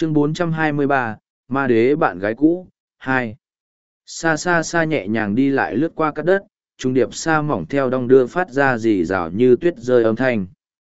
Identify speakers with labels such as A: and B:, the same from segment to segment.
A: Chương 423, Ma đế bạn gái cũ, 2. Xa xa xa nhẹ nhàng đi lại lướt qua các đất, trung điệp xa mỏng theo đong đưa phát ra rì rào như tuyết rơi âm thanh.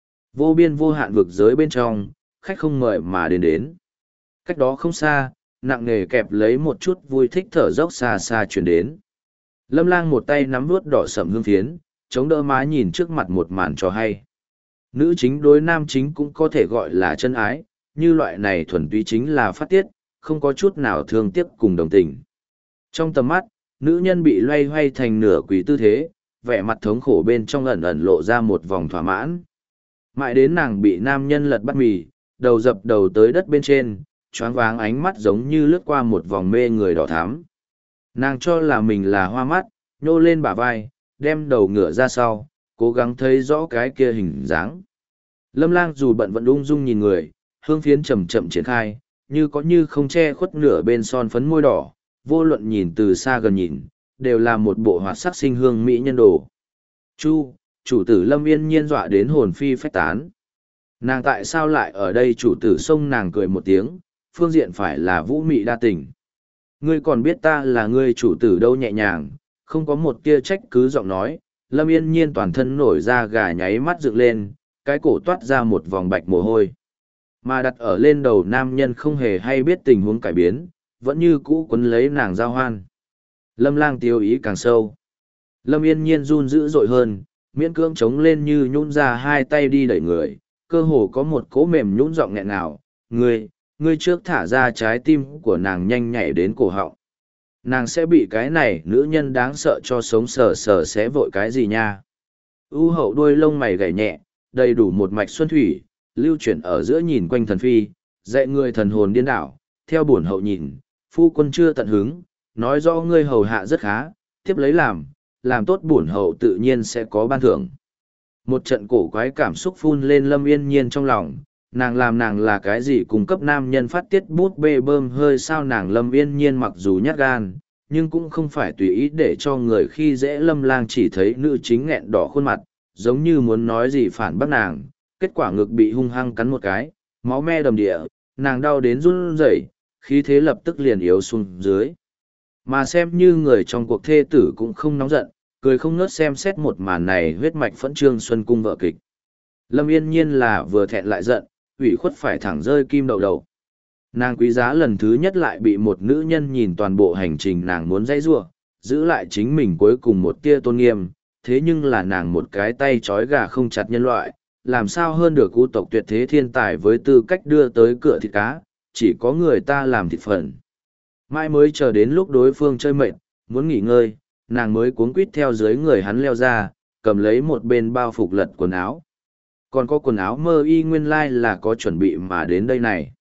A: Vô biên vô hạn vực giới bên trong, khách không mời mà đến. Cách đó không xa, nặng nề kẹp lấy một chút vui thích thở dốc xa xa chuyển đến. Lâm Lang một tay nắm vuốt đỏ sẫm hương phiến, chống đỡ má nhìn trước mặt một màn cho hay. Nữ chính đối nam chính cũng có thể gọi là chân ái, như loại này thuần túy chính là phát tiết, không có chút nào thương tiếc cùng đồng tình. Trong tầm mắt, nữ nhân bị loay hoay thành nửa quỷ tư thế, vẻ mặt thống khổ bên trong ẩn ẩn lộ ra một vòng thỏa mãn. Mãi đến nàng bị nam nhân lật bắt mì, đầu dập đầu tới đất bên trên, choáng váng ánh mắt giống như lướt qua một vòng mê người đỏ thắm. Nàng cho là mình là hoa mắt, nhô lên bả vai, đem đầu ngửa ra sau, cố gắng thấy rõ cái kia hình dáng. Lâm Lang dù bận vẫn ung dung nhìn người, hương phiến chậm chậm triển khai, như có như không che khuất nửa bên son phấn môi đỏ, vô luận nhìn từ xa gần nhìn, đều là một bộ hoạt sắc sinh hương mỹ nhân đồ. Chu, chủ tử Lâm Yên Nhiên dọa đến hồn phi phách tán. Nàng tại sao lại ở đây? Chủ tử xông nàng cười một tiếng, phương diện phải là vũ mị đa tình. Ngươi còn biết ta là ngươi chủ tử đâu? Nhẹ nhàng, không có một tia trách cứ giọng nói, Lâm Yên Nhiên toàn thân nổi ra gà nháy mắt dựng lên, cái cổ toát ra một vòng bạch mồ hôi. Mà đặt ở lên đầu nam nhân không hề hay biết tình huống cải biến, vẫn như cũ quấn lấy nàng giao hoan. Lâm Lang tiêu ý càng sâu. Lâm Yên Nhiên run dữ dội hơn, miễn cưỡng chống lên như nhún ra hai tay đi đẩy người, cơ hồ có một cỗ mềm nhũn giọng nghẹn ngào, ngươi trước thả ra. Trái tim của nàng nhanh nhảy đến cổ họng. Nàng sẽ bị cái này nữ nhân đáng sợ cho sống sờ sờ sẽ vội cái gì nha. U hậu đuôi lông mày gảy nhẹ, đầy đủ một mạch xuân thủy, lưu chuyển ở giữa nhìn quanh thần phi, dạy người thần hồn điên đảo, theo bổn hậu nhìn, phu quân chưa tận hứng, nói rõ ngươi hầu hạ rất khá, tiếp lấy làm tốt bổn hậu tự nhiên sẽ có ban thưởng. Một trận cổ quái cảm xúc phun lên Lâm Yên Nhiên trong lòng, nàng là cái gì cung cấp nam nhân phát tiết bút bê bơm hơi sao? Nàng Lâm Yên Nhiên mặc dù nhát gan, nhưng cũng không phải tùy ý để cho người khi dễ. Lâm Lang chỉ thấy nữ chính nghẹn đỏ khuôn mặt, giống như muốn nói gì phản bác nàng, kết quả ngực bị hung hăng cắn một cái, máu me đầm địa, nàng đau đến run rẩy, khí thế lập tức liền yếu xuống dưới. Mà xem như người trong cuộc thê tử cũng không nóng giận, cười không ngớt xem xét một màn này huyết mạch phẫn trương xuân cung vợ kịch. Lâm Yên Nhiên là vừa thẹn lại giận, ủy khuất phải thẳng rơi kim đậu đầu. Nàng quý giá lần thứ nhất lại bị một nữ nhân nhìn toàn bộ hành trình, nàng muốn dãy giụa, giữ lại chính mình cuối cùng một tia tôn nghiêm, thế nhưng là nàng một cái tay trói gà không chặt nhân loại, làm sao hơn được u tộc tuyệt thế thiên tài với tư cách đưa tới cửa thịt cá, chỉ có người ta làm thịt phần. Mãi mới chờ đến lúc đối phương chơi mệt, muốn nghỉ ngơi, nàng mới cuống quýt theo dưới người hắn leo ra, cầm lấy một bên bao phục lật quần áo. Còn có quần áo mơ y nguyên lai là có chuẩn bị mà đến đây này.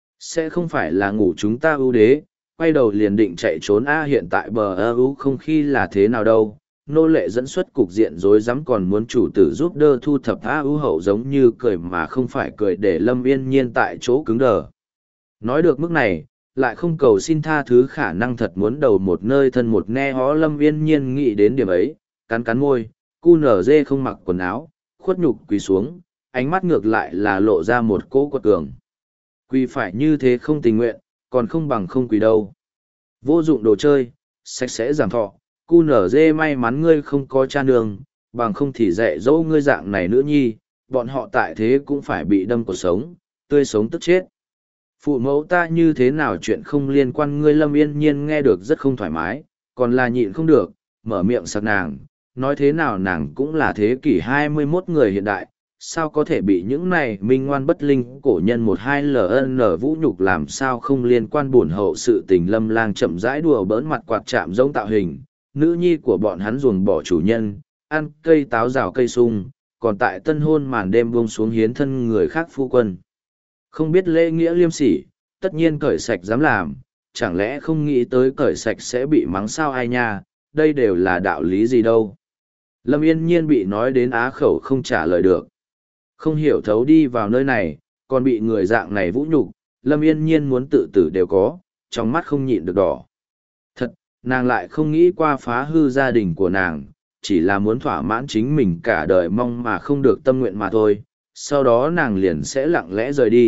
A: Sẽ không phải là ngủ chúng ta ưu đế, quay đầu liền định chạy trốn hiện tại bờ ưu không khi là thế nào đâu. Nô lệ dẫn xuất cục diện rối rắm còn muốn chủ tử giúp đỡ thu thập ưu hậu, giống như cười mà không phải cười, để Lâm Yên Nhiên tại chỗ cứng đờ. Nói được mức này, lại không cầu xin tha thứ, khả năng thật muốn đầu một nơi thân một ne hó. Lâm Yên Nhiên nghĩ đến điểm ấy, cắn cắn môi, cu nở dê không mặc quần áo, khuất nhục quỳ xuống, ánh mắt ngược lại là lộ ra một cỗ quật cường. Quỳ phải như thế không tình nguyện, còn không bằng không quỳ đâu. Vô dụng đồ chơi, sạch sẽ giảm thọ, cu nở dê may mắn ngươi không có cha nương, bằng không thì dạy dỗ ngươi dạng này nữa nhi, bọn họ tại thế cũng phải bị đâm cuộc sống, tươi sống tức chết. Phụ mẫu ta như thế nào chuyện không liên quan ngươi? Lâm Yên Nhiên nghe được rất không thoải mái, còn là nhịn không được, mở miệng sặc nàng, nói thế nào nàng cũng là thế kỷ 21 người hiện đại, sao có thể bị những này minh ngoan bất linh cổ nhân một hai ln vũ nhục, làm sao không liên quan bổn hậu sự tình. Lâm Lang chậm rãi đùa bỡn mặt quạt chạm giống tạo hình, nữ nhi của bọn hắn ruồng bỏ chủ nhân, ăn cây táo rào cây sung, còn tại tân hôn màn đêm buông xuống hiến thân người khác phu quân. Không biết lễ nghĩa liêm sỉ, tất nhiên cởi sạch dám làm, chẳng lẽ không nghĩ tới cởi sạch sẽ bị mắng sao ai nha, đây đều là đạo lý gì đâu. Lâm Yên Nhiên bị nói đến á khẩu không trả lời được. Không hiểu thấu đi vào nơi này, còn bị người dạng này vũ nhục, Lâm Yên Nhiên muốn tự tử đều có, trong mắt không nhịn được đỏ. Thật, nàng lại không nghĩ qua phá hư gia đình của nàng, chỉ là muốn thỏa mãn chính mình cả đời mong mà không được tâm nguyện mà thôi. Sau đó nàng liền sẽ lặng lẽ rời đi,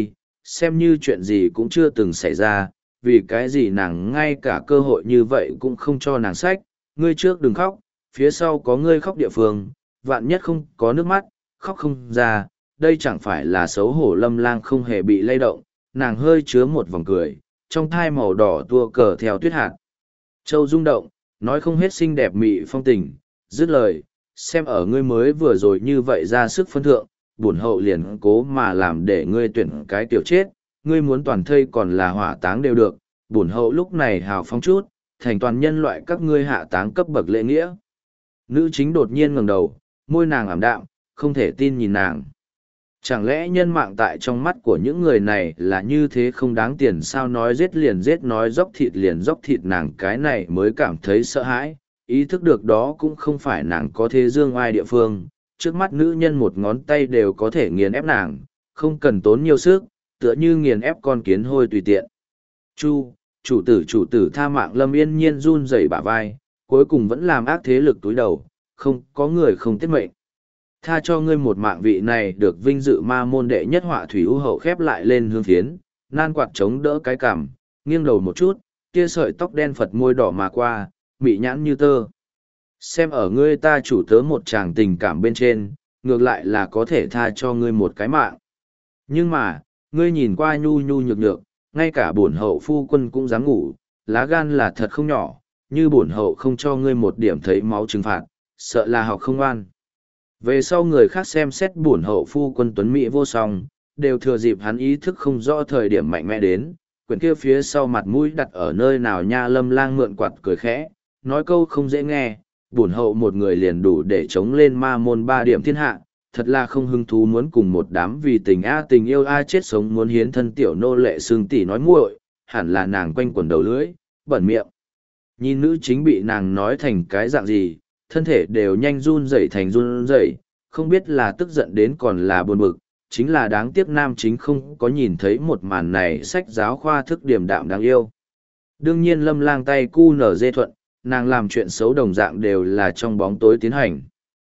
A: xem như chuyện gì cũng chưa từng xảy ra, vì cái gì nàng ngay cả cơ hội như vậy cũng không cho nàng sách, ngươi trước đừng khóc, phía sau có ngươi khóc địa phương, vạn nhất không có nước mắt, khóc không ra, đây chẳng phải là xấu hổ. Lâm Lang không hề bị lay động, nàng hơi chứa một vòng cười, trong thai màu đỏ tua cờ theo tuyết hạt. Châu rung động, nói không hết xinh đẹp mị phong tình, dứt lời, xem ở ngươi mới vừa rồi như vậy ra sức phân thượng, bổn hậu liền cố mà làm để ngươi tuyển cái tiểu chết, ngươi muốn toàn thây còn là hỏa táng đều được, bổn hậu lúc này hào phóng chút, thành toàn nhân loại các ngươi hạ táng cấp bậc lễ nghĩa. Nữ chính đột nhiên ngẩng đầu, môi nàng ảm đạm, không thể tin nhìn nàng. Chẳng lẽ nhân mạng tại trong mắt của những người này là như thế không đáng tiền sao, nói giết liền giết, nói dốc thịt liền dốc thịt, nàng cái này mới cảm thấy sợ hãi, ý thức được đó cũng không phải nàng có thế dương ai địa phương, trước mắt nữ nhân một ngón tay đều có thể nghiền ép nàng, không cần tốn nhiều sức, tựa như nghiền ép con kiến hôi tùy tiện. Chủ tử tha mạng. Lâm Yên Nhiên run rẩy bả vai, cuối cùng vẫn làm ác thế lực túi đầu, không có người không tiết mệnh. Tha cho ngươi một mạng. Vị này được vinh dự ma môn đệ nhất họa thủy ưu hậu khép lại lên hương phiến, nan quạt chống đỡ cái cằm, nghiêng đầu một chút, kia sợi tóc đen phật môi đỏ mà qua, mị nhãn như tơ. Xem ở ngươi ta chủ tớ một chàng tình cảm bên trên, ngược lại là có thể tha cho ngươi một cái mạng. Nhưng mà, ngươi nhìn qua nhu nhu nhược nhược, ngay cả bổn hậu phu quân cũng dám ngủ, lá gan là thật không nhỏ, như bổn hậu không cho ngươi một điểm thấy máu trừng phạt, sợ là học không ngoan. Về sau người khác xem xét bổn hậu phu quân tuấn mỹ vô song, đều thừa dịp hắn ý thức không rõ thời điểm mạnh mẽ đến, quyển kia phía sau mặt mũi đặt ở nơi nào nha. Lâm Lang mượn quạt cười khẽ, nói câu không dễ nghe, bổn hậu một người liền đủ để chống lên ma môn 3 điểm thiên hạ, thật là không hứng thú muốn cùng một đám vì tình tình yêu chết sống muốn hiến thân tiểu nô lệ xương tỷ nói muội, hẳn là nàng quanh quần đầu lưỡi, bẩn miệng. Nhìn nữ chính bị nàng nói thành cái dạng gì, thân thể đều nhanh run rẩy thành run rẩy, không biết là tức giận đến còn là buồn bực, chính là đáng tiếc nam chính không có nhìn thấy một màn này, sách giáo khoa thức điềm đạm đáng yêu. Đương nhiên Lâm Lang tay cu nở dê thuận, nàng làm chuyện xấu đồng dạng đều là trong bóng tối tiến hành.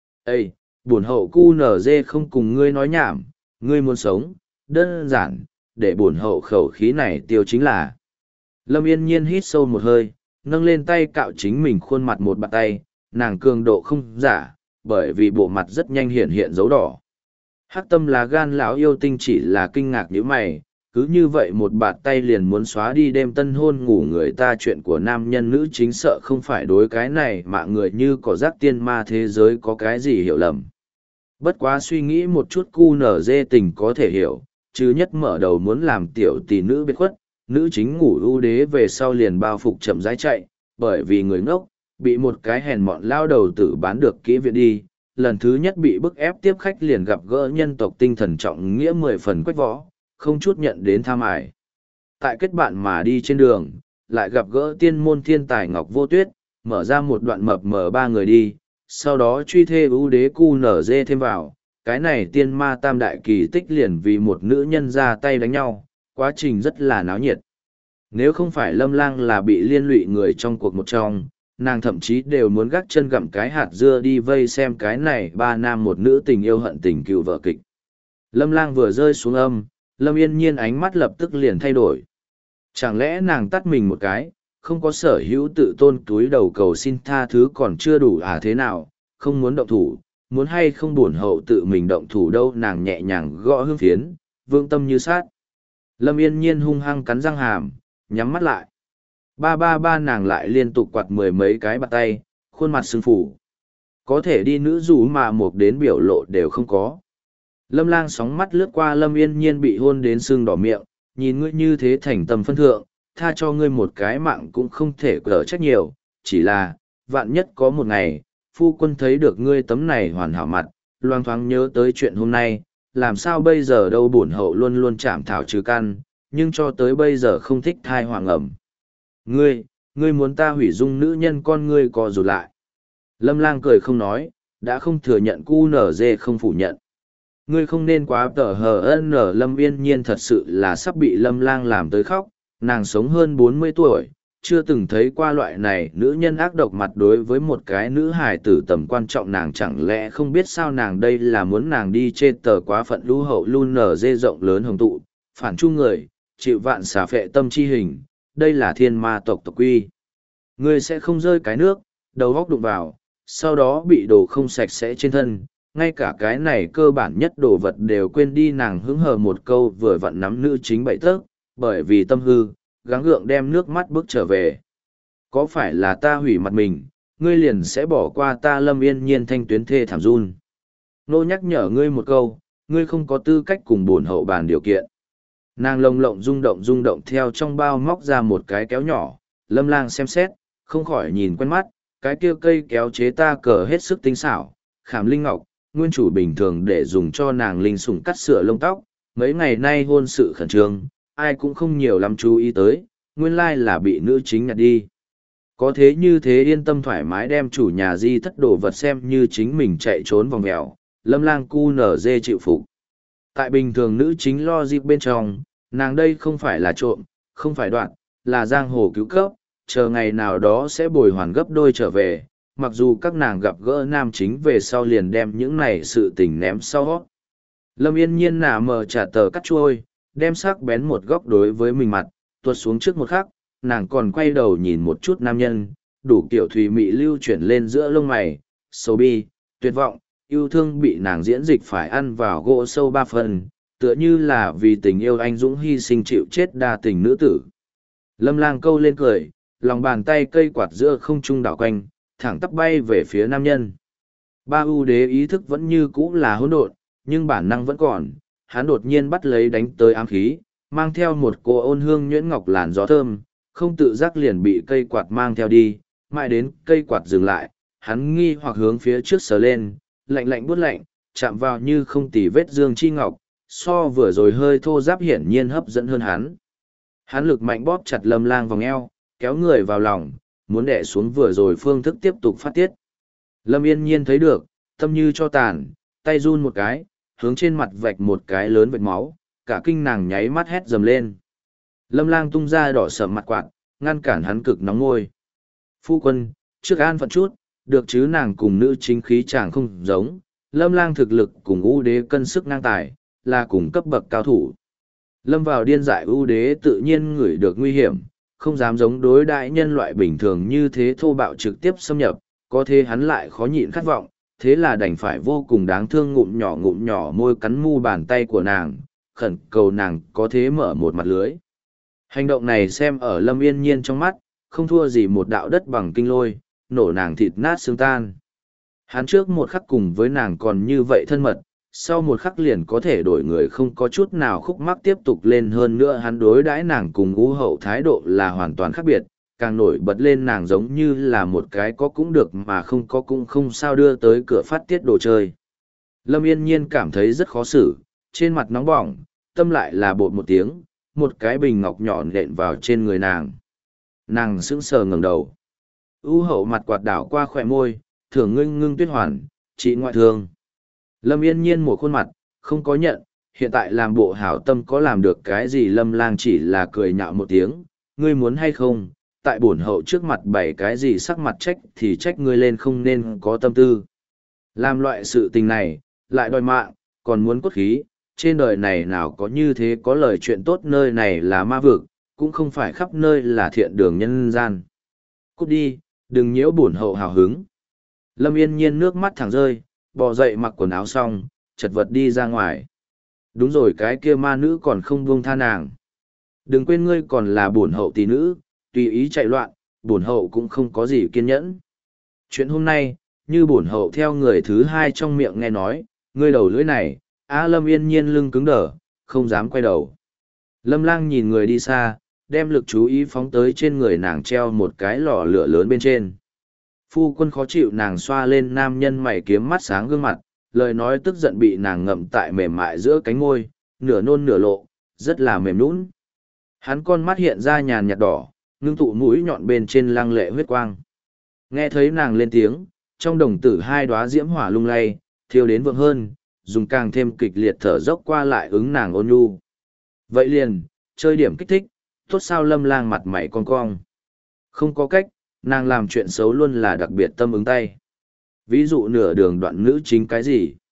A: Ê, bổn hậu cu nở dê không cùng ngươi nói nhảm, ngươi muốn sống, đơn giản, để bổn hậu khẩu khí này tiêu chính là. Lâm Yên Nhiên hít sâu một hơi, nâng lên tay cạo chính mình khuôn mặt một bàn tay, nàng cường độ không giả, bởi vì bộ mặt rất nhanh hiện dấu đỏ. Hắc tâm là gan lão yêu tinh chỉ là kinh ngạc như mày, cứ như vậy một bạt tay liền muốn xóa đi đêm tân hôn ngủ người ta. Chuyện của nam nhân nữ chính sợ không phải đối cái này mà người như có giác tiên ma thế giới có cái gì hiểu lầm. Bất quá suy nghĩ một chút cu nở dê tình có thể hiểu, chứ nhất mở đầu muốn làm tiểu tỷ nữ biệt khuất, nữ chính ngủ ưu đế về sau liền bao phục chậm rãi chạy, bởi vì người ngốc, bị một cái hèn mọn lao đầu tử bán được kỹ viện đi, lần thứ nhất bị bức ép tiếp khách liền gặp gỡ nhân tộc tinh thần trọng nghĩa 10 phần quách võ, không chút nhận đến tham ải. Tại kết bạn mà đi trên đường, lại gặp gỡ tiên môn thiên tài Ngọc Vô Tuyết, mở ra một đoạn mập mờ 3 người đi, sau đó truy thê ưu đế cu nở dê thêm vào, cái này tiên ma tam đại kỳ tích liền vì một nữ nhân ra tay đánh nhau, quá trình rất là náo nhiệt. Nếu không phải Lâm Lang là bị liên lụy người trong cuộc một trong, nàng thậm chí đều muốn gác chân gặm cái hạt dưa đi vây xem cái này 3 nam một nữ tình yêu hận tình cựu vợ kịch. Lâm Lang vừa rơi xuống âm, Lâm Yên Nhiên ánh mắt lập tức liền thay đổi. Chẳng lẽ nàng tắt mình một cái, không có sở hữu tự tôn túi đầu cầu xin tha thứ còn chưa đủ à, thế nào, không muốn động thủ, muốn hay không buồn hậu tự mình động thủ đâu. Nàng nhẹ nhàng gõ hương phiến, vương tâm như sát. Lâm Yên Nhiên hung hăng cắn răng hàm, nhắm mắt lại. Ba nàng lại liên tục quạt 10 mấy cái bạt tay, khuôn mặt sưng phủ. Có thể đi nữ rủ mà một đến biểu lộ đều không có. Lâm Lang sóng mắt lướt qua Lâm Yên Nhiên bị hôn đến sưng đỏ miệng, nhìn ngươi như thế thành tâm phân thượng, tha cho ngươi một cái mạng cũng không thể cỡ trách nhiều, chỉ là, vạn nhất có một ngày, phu quân thấy được ngươi tấm này hoàn hảo mặt, loang thoáng nhớ tới chuyện hôm nay, làm sao bây giờ đâu. Bổn hậu luôn luôn chạm thảo trừ căn, nhưng cho tới bây giờ không thích thai hoàng ẩm. Ngươi muốn ta hủy dung nữ nhân con ngươi co rụt lại. Lâm Lang cười không nói, đã không thừa nhận cu nở dê không phủ nhận. Ngươi không nên quá tở hờ ân nở. Lâm Yên Nhiên thật sự là sắp bị Lâm Lang làm tới khóc, nàng sống hơn 40 tuổi, chưa từng thấy qua loại này nữ nhân ác độc mặt đối với một cái nữ hài tử tầm quan trọng. Nàng chẳng lẽ không biết sao nàng đây là muốn nàng đi trên tờ quá phận lũ hậu luôn nở dê rộng lớn hồng tụ, Phản chu người, chịu vạn xà phệ tâm chi hình, đây là thiên ma tộc tộc quy. Ngươi sẽ không rơi cái nước, đầu góc đụng vào, sau đó bị đồ không sạch sẽ trên thân, ngay cả cái này cơ bản nhất đồ vật đều quên đi. Nàng hứng hờ một câu vừa vặn nắm nữ chính bậy tớc, bởi vì tâm hư, gắng gượng đem nước mắt bước trở về. Có phải là ta hủy mặt mình, ngươi liền sẽ bỏ qua ta? Lâm Yên Nhiên thanh tuyến thê thảm run. Nô nhắc nhở ngươi một câu, ngươi không có tư cách cùng bổn hậu bàn điều kiện. Nàng lồng lộng rung động theo trong bao móc ra một cái kéo nhỏ, Lâm Lang xem xét, không khỏi nhìn quen mắt, cái kia cây kéo chế ta cờ hết sức tinh xảo, khảm linh ngọc, nguyên chủ bình thường để dùng cho nàng linh sủng cắt sửa lông tóc, mấy ngày nay hôn sự khẩn trương, ai cũng không nhiều lắm chú ý tới, nguyên lai là bị nữ chính nhặt đi. Có thế như thế yên tâm thoải mái đem chủ nhà di thất đồ vật xem như chính mình chạy trốn vòng mèo, Lâm Lang cu nở dê chịu phục. Tại bình thường nữ chính lo dịp bên trong, nàng đây không phải là trộm, không phải đoạn, là giang hồ cứu cấp, chờ ngày nào đó sẽ bồi hoàn gấp đôi trở về, mặc dù các nàng gặp gỡ nam chính về sau liền đem những này sự tình ném sau. Lâm Yên Nhiên nả mờ trả tờ cắt trôi, đem sắc bén một góc đối với mình mặt, tuột xuống trước một khắc, nàng còn quay đầu nhìn một chút nam nhân, đủ kiểu thùy mị lưu chuyển lên giữa lông mày, sầu bi, tuyệt vọng, yêu thương bị nàng diễn dịch phải ăn vào gỗ sâu 3 phần, tựa như là vì tình yêu anh dũng hy sinh chịu chết đa tình nữ tử. Lâm Lang câu lên cười, lòng bàn tay cây quạt giữa không trung đảo quanh, thẳng tắp bay về phía nam nhân. Ba ưu đế ý thức vẫn như cũ là hỗn độn, nhưng bản năng vẫn còn, hắn đột nhiên bắt lấy đánh tới ám khí, mang theo một cô ôn hương nhuyễn ngọc làn gió thơm, không tự giác liền bị cây quạt mang theo đi, mãi đến cây quạt dừng lại, hắn nghi hoặc hướng phía trước sờ lên, lạnh lạnh buốt lạnh, chạm vào như không tì vết dương chi ngọc, so vừa rồi hơi thô giáp hiển nhiên hấp dẫn hơn hắn. Hắn lực mạnh bóp chặt Lâm Lang vòng eo, kéo người vào lòng, muốn đè xuống vừa rồi phương thức tiếp tục phát tiết. Lâm Yên Nhiên thấy được, tâm như cho tàn, tay run một cái, hướng trên mặt vạch một cái lớn vệt máu, cả kinh nàng nháy mắt hét dầm lên. Lâm Lang tung ra đỏ sầm mặt quạt, ngăn cản hắn cực nóng ngôi. Phu quân, trước an phận chút, được chứ? Nàng cùng nữ chính khí chàng không giống, Lâm Lang thực lực cùng ưu đế cân sức ngang tài, là cùng cấp bậc cao thủ. Lâm vào điên dại ưu đế tự nhiên ngửi được nguy hiểm, không dám giống đối đại nhân loại bình thường như thế thô bạo trực tiếp xâm nhập, có thế hắn lại khó nhịn khát vọng, thế là đành phải vô cùng đáng thương ngụm nhỏ môi cắn mu bàn tay của nàng, khẩn cầu nàng có thế mở một mặt lưới. Hành động này xem ở Lâm Yên Nhiên trong mắt, không thua gì một đạo đất bằng kinh lôi, nổ nàng thịt nát xương tan. Hắn trước một khắc cùng với nàng còn như vậy thân mật, sau một khắc liền có thể đổi người không có chút nào khúc mắc tiếp tục lên. Hơn nữa hắn đối đãi nàng cùng ngũ hậu thái độ là hoàn toàn khác biệt, càng nổi bật lên nàng giống như là một cái có cũng được mà không có cũng không sao đưa tới cửa phát tiết đồ chơi. Lâm Yên Nhiên cảm thấy rất khó xử, trên mặt nóng bỏng, tâm lại là bột một tiếng, một cái bình ngọc nhỏ nện vào trên người nàng. Nàng sững sờ ngẩng đầu. U hậu mặt quạt đảo qua khỏe môi, thưởng ngưng tuyết hoàn, trị ngoại thương. Lâm Yên Nhiên một khuôn mặt, không có nhận, hiện tại làm bộ hảo tâm có làm được cái gì? Lâm Lang chỉ là cười nhạo một tiếng, ngươi muốn hay không, tại bổn hậu trước mặt bày cái gì sắc mặt trách thì trách ngươi lên không nên có tâm tư. Làm loại sự tình này, lại đòi mạng, còn muốn cốt khí, trên đời này nào có như thế có lời chuyện tốt, nơi này là ma vực, cũng không phải khắp nơi là thiện đường nhân gian. Cút đi, đừng nhiễu bổn hậu hào hứng. Lâm Yên Nhiên nước mắt thẳng rơi, bò dậy mặc quần áo xong, chật vật đi ra ngoài. Đúng rồi, cái kia ma nữ còn không buông tha nàng. Đừng quên ngươi còn là bổn hậu tỷ nữ, tùy ý chạy loạn, bổn hậu cũng không có gì kiên nhẫn. Chuyện hôm nay, như bổn hậu theo người thứ hai trong miệng nghe nói, ngươi đầu lưỡi này, Lâm Yên Nhiên lưng cứng đờ, không dám quay đầu. Lâm Lang nhìn người đi xa, đem lực chú ý phóng tới trên người nàng treo một cái lò lửa lớn bên trên. Phu quân khó chịu, nàng xoa lên nam nhân mày kiếm mắt sáng gương mặt, lời nói tức giận bị nàng ngậm tại mềm mại giữa cánh môi, nửa nôn nửa lộ, rất là mềm nũng. Hắn con mắt hiện ra nhàn nhạt đỏ, ngưng tụ mũi nhọn bên trên lăng lệ huyết quang. Nghe thấy nàng lên tiếng, trong đồng tử hai đóa diễm hỏa lung lay, thiêu đến vượng hơn, dùng càng thêm kịch liệt thở dốc qua lại ứng nàng ôn nhu. Vậy liền, chơi điểm kích thích, tốt sao? Lâm Lang mặt mày cong cong. Không có cách, nàng làm chuyện xấu luôn là đặc biệt tâm ứng tay. Ví dụ nửa đường đoạn nữ chính cái gì?